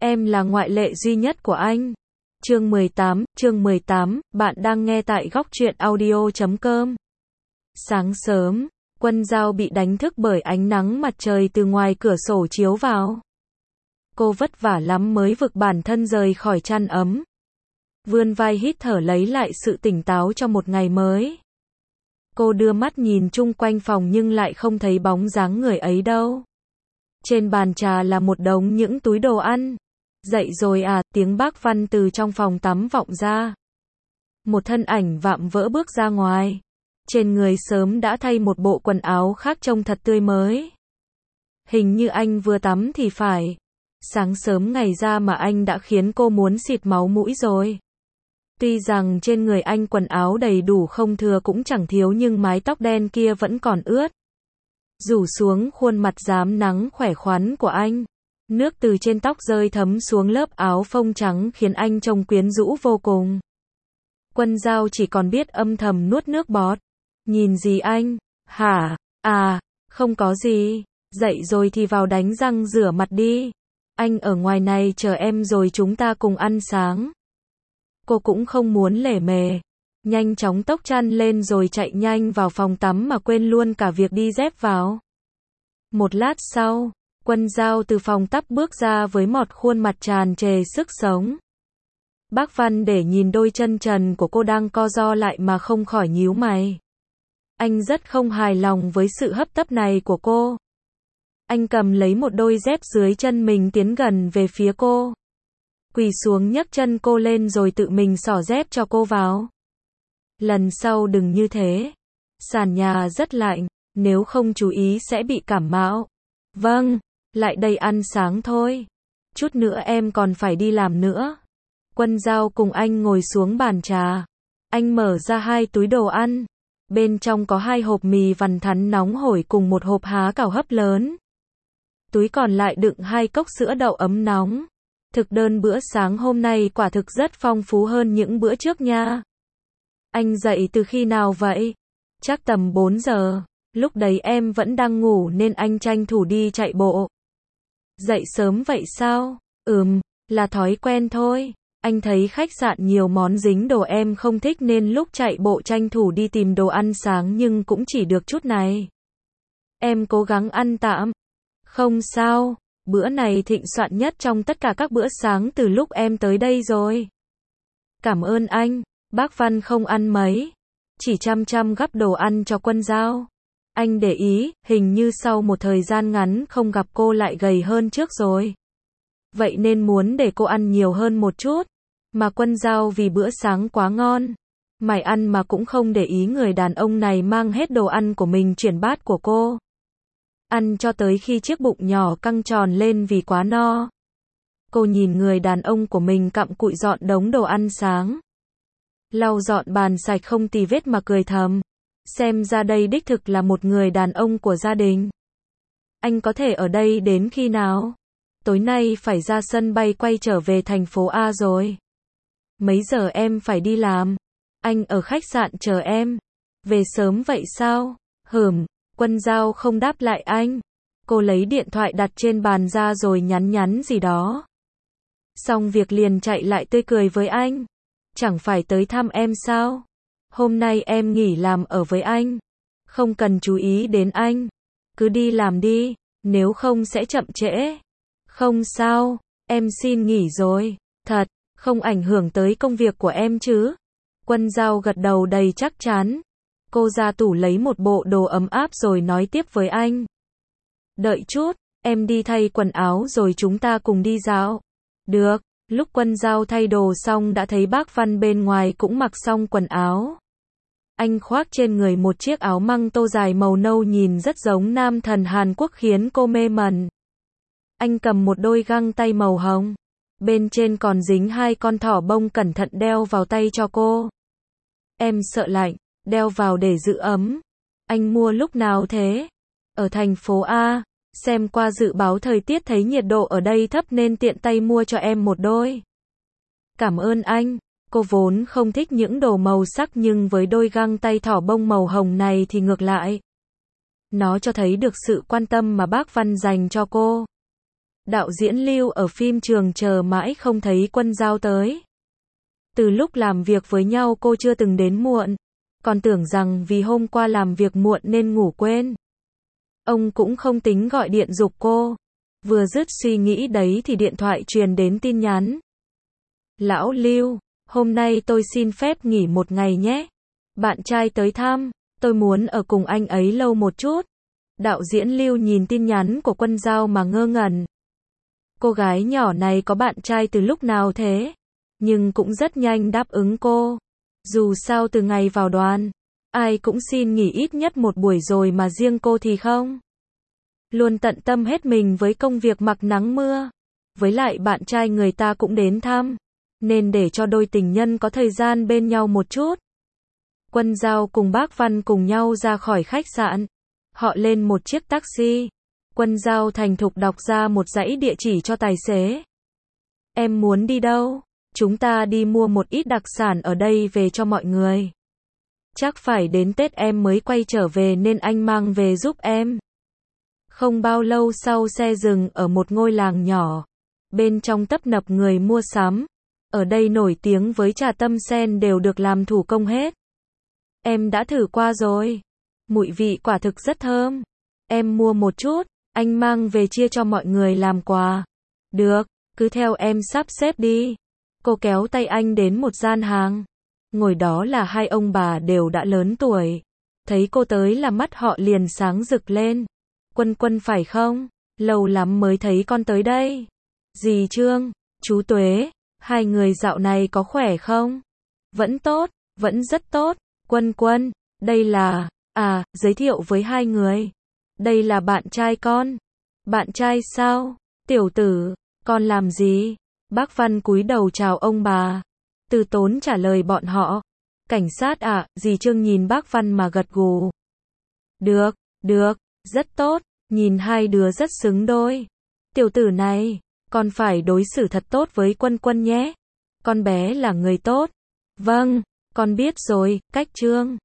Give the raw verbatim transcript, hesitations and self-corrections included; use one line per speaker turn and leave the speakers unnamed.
Em là ngoại lệ duy nhất của anh. Chương mười tám, chương mười tám, bạn đang nghe tại góc truyện audio chấm com. Sáng sớm, Quân Dao bị đánh thức bởi ánh nắng mặt trời từ ngoài cửa sổ chiếu vào. Cô vất vả lắm mới vực bản thân rời khỏi chăn ấm. Vươn vai hít thở lấy lại sự tỉnh táo cho một ngày mới. Cô đưa mắt nhìn chung quanh phòng nhưng lại không thấy bóng dáng người ấy đâu. Trên bàn trà là một đống những túi đồ ăn. Dậy rồi à, tiếng bác Văn từ trong phòng tắm vọng ra. Một thân ảnh vạm vỡ bước ra ngoài. Trên người sớm đã thay một bộ quần áo khác trông thật tươi mới. Hình như anh vừa tắm thì phải. Sáng sớm ngày ra mà anh đã khiến cô muốn xịt máu mũi rồi. Tuy rằng trên người anh quần áo đầy đủ không thừa cũng chẳng thiếu nhưng mái tóc đen kia vẫn còn ướt. Rủ xuống khuôn mặt rám nắng khỏe khoắn của anh. Nước từ trên tóc rơi thấm xuống lớp áo phông trắng khiến anh trông quyến rũ vô cùng. Quân Dao chỉ còn biết âm thầm nuốt nước bọt. Nhìn gì anh? Hả? À, không có gì. Dậy rồi thì vào đánh răng rửa mặt đi. Anh ở ngoài này chờ em rồi chúng ta cùng ăn sáng. Cô cũng không muốn lể mề. Nhanh chóng tốc chăn lên rồi chạy nhanh vào phòng tắm mà quên luôn cả việc đi dép vào. Một lát sau, Quân Dao từ phòng tắm bước ra với một khuôn mặt tràn trề sức sống. Bác Văn để nhìn đôi chân trần của cô đang co ro lại mà không khỏi nhíu mày. Anh rất không hài lòng với sự hấp tấp này của cô. Anh cầm lấy một đôi dép dưới chân mình tiến gần về phía cô. Quỳ xuống nhấc chân cô lên rồi tự mình xỏ dép cho cô vào. Lần sau đừng như thế. Sàn nhà rất lạnh, nếu không chú ý sẽ bị cảm mạo. Vâng, lại đây ăn sáng thôi. Chút nữa em còn phải đi làm nữa. Quân Dao cùng anh ngồi xuống bàn trà. Anh mở ra hai túi đồ ăn. Bên trong có hai hộp mì vằn thắn nóng hổi cùng một hộp há cảo hấp lớn. Túi còn lại đựng hai cốc sữa đậu ấm nóng. Thực đơn bữa sáng hôm nay quả thực rất phong phú hơn những bữa trước nha. Anh dậy từ khi nào vậy? Chắc tầm bốn giờ. Lúc đấy em vẫn đang ngủ nên anh tranh thủ đi chạy bộ. Dậy sớm vậy sao? Ừm, là thói quen thôi. Anh thấy khách sạn nhiều món dính đồ em không thích nên lúc chạy bộ tranh thủ đi tìm đồ ăn sáng nhưng cũng chỉ được chút này. Em cố gắng ăn tạm. Không sao, bữa này thịnh soạn nhất trong tất cả các bữa sáng từ lúc em tới đây rồi. Cảm ơn anh. Bác Văn không ăn mấy. Chỉ chăm chăm gắp đồ ăn cho Quân Dao. Anh để ý, hình như sau một thời gian ngắn không gặp cô lại gầy hơn trước rồi. Vậy nên muốn để cô ăn nhiều hơn một chút. Mà Quân Dao vì bữa sáng quá ngon. Mày ăn mà cũng không để ý người đàn ông này mang hết đồ ăn của mình chuyển bát của cô. Ăn cho tới khi chiếc bụng nhỏ căng tròn lên vì quá no. Cô nhìn người đàn ông của mình cặm cụi dọn đống đồ ăn sáng. Lau dọn bàn sạch không tì vết mà cười thầm. Xem ra đây đích thực là một người đàn ông của gia đình. Anh có thể ở đây đến khi nào? Tối nay phải ra sân bay quay trở về thành phố A rồi. Mấy giờ em phải đi làm? Anh ở khách sạn chờ em. Về sớm vậy sao? Hửm, Quân Dao không đáp lại anh. Cô lấy điện thoại đặt trên bàn ra rồi nhắn nhắn gì đó. Xong việc liền chạy lại tươi cười với anh. Chẳng phải tới thăm em sao? Hôm nay em nghỉ làm ở với anh. Không cần chú ý đến anh. Cứ đi làm đi, nếu không sẽ chậm trễ. Không sao, em xin nghỉ rồi. Thật, không ảnh hưởng tới công việc của em chứ? Quân Dao gật đầu đầy chắc chắn. Cô ra tủ lấy một bộ đồ ấm áp rồi nói tiếp với anh. Đợi chút, em đi thay quần áo rồi chúng ta cùng đi dạo. Được, lúc Quân Dao thay đồ xong đã thấy bác Văn bên ngoài cũng mặc xong quần áo. Anh khoác trên người một chiếc áo măng tô dài màu nâu nhìn rất giống nam thần Hàn Quốc khiến cô mê mẩn. Anh cầm một đôi găng tay màu hồng. Bên trên còn dính hai con thỏ bông cẩn thận đeo vào tay cho cô. Em sợ lạnh, đeo vào để giữ ấm. Anh mua lúc nào thế? Ở thành phố A, xem qua dự báo thời tiết thấy nhiệt độ ở đây thấp nên tiện tay mua cho em một đôi. Cảm ơn anh. Cô vốn không thích những đồ màu sắc nhưng với đôi găng tay thỏ bông màu hồng này thì ngược lại. Nó cho thấy được sự quan tâm mà bác Văn dành cho cô. Đạo diễn Lưu ở phim trường chờ mãi không thấy Quân Dao tới. Từ lúc làm việc với nhau cô chưa từng đến muộn, còn tưởng rằng vì hôm qua làm việc muộn nên ngủ quên. Ông cũng không tính gọi điện giục cô. Vừa dứt suy nghĩ đấy thì điện thoại truyền đến tin nhắn. Lão Lưu, hôm nay tôi xin phép nghỉ một ngày nhé. Bạn trai tới thăm, tôi muốn ở cùng anh ấy lâu một chút. Đạo diễn Lưu nhìn tin nhắn của Quân Dao mà ngơ ngẩn. Cô gái nhỏ này có bạn trai từ lúc nào thế? Nhưng cũng rất nhanh đáp ứng cô. Dù sao từ ngày vào đoàn, ai cũng xin nghỉ ít nhất một buổi rồi mà riêng cô thì không. Luôn tận tâm hết mình với công việc mặc nắng mưa. Với lại bạn trai người ta cũng đến thăm, nên để cho đôi tình nhân có thời gian bên nhau một chút. Quân Dao cùng bác Văn cùng nhau ra khỏi khách sạn. Họ lên một chiếc taxi. Quân Dao thành thục đọc ra một dãy địa chỉ cho tài xế. Em muốn đi đâu? Chúng ta đi mua một ít đặc sản ở đây về cho mọi người. Chắc phải đến Tết em mới quay trở về nên anh mang về giúp em. Không bao lâu sau xe dừng ở một ngôi làng nhỏ. Bên trong tấp nập người mua sắm. Ở đây nổi tiếng với trà tâm sen đều được làm thủ công hết. Em đã thử qua rồi. Mùi vị quả thực rất thơm. Em mua một chút, anh mang về chia cho mọi người làm quà. Được, cứ theo em sắp xếp đi. Cô kéo tay anh đến một gian hàng. Ngồi đó là hai ông bà đều đã lớn tuổi. Thấy cô tới là mắt họ liền sáng rực lên. Quân Quân phải không? Lâu lắm mới thấy con tới đây. Dì Trương, chú Tuế, hai người dạo này có khỏe không? Vẫn tốt, vẫn rất tốt. Quân Quân, đây là, à, giới thiệu với hai người. Đây là bạn trai con. Bạn trai sao? Tiểu tử, con làm gì? Bác Văn cúi đầu chào ông bà. Từ tốn trả lời bọn họ. Cảnh sát à, dì Trương nhìn bác Văn mà gật gù. Được, được, rất tốt, nhìn hai đứa rất xứng đôi. Tiểu tử này, con phải đối xử thật tốt với Quân Quân nhé. Con bé là người tốt. Vâng, con biết rồi, cách Trương.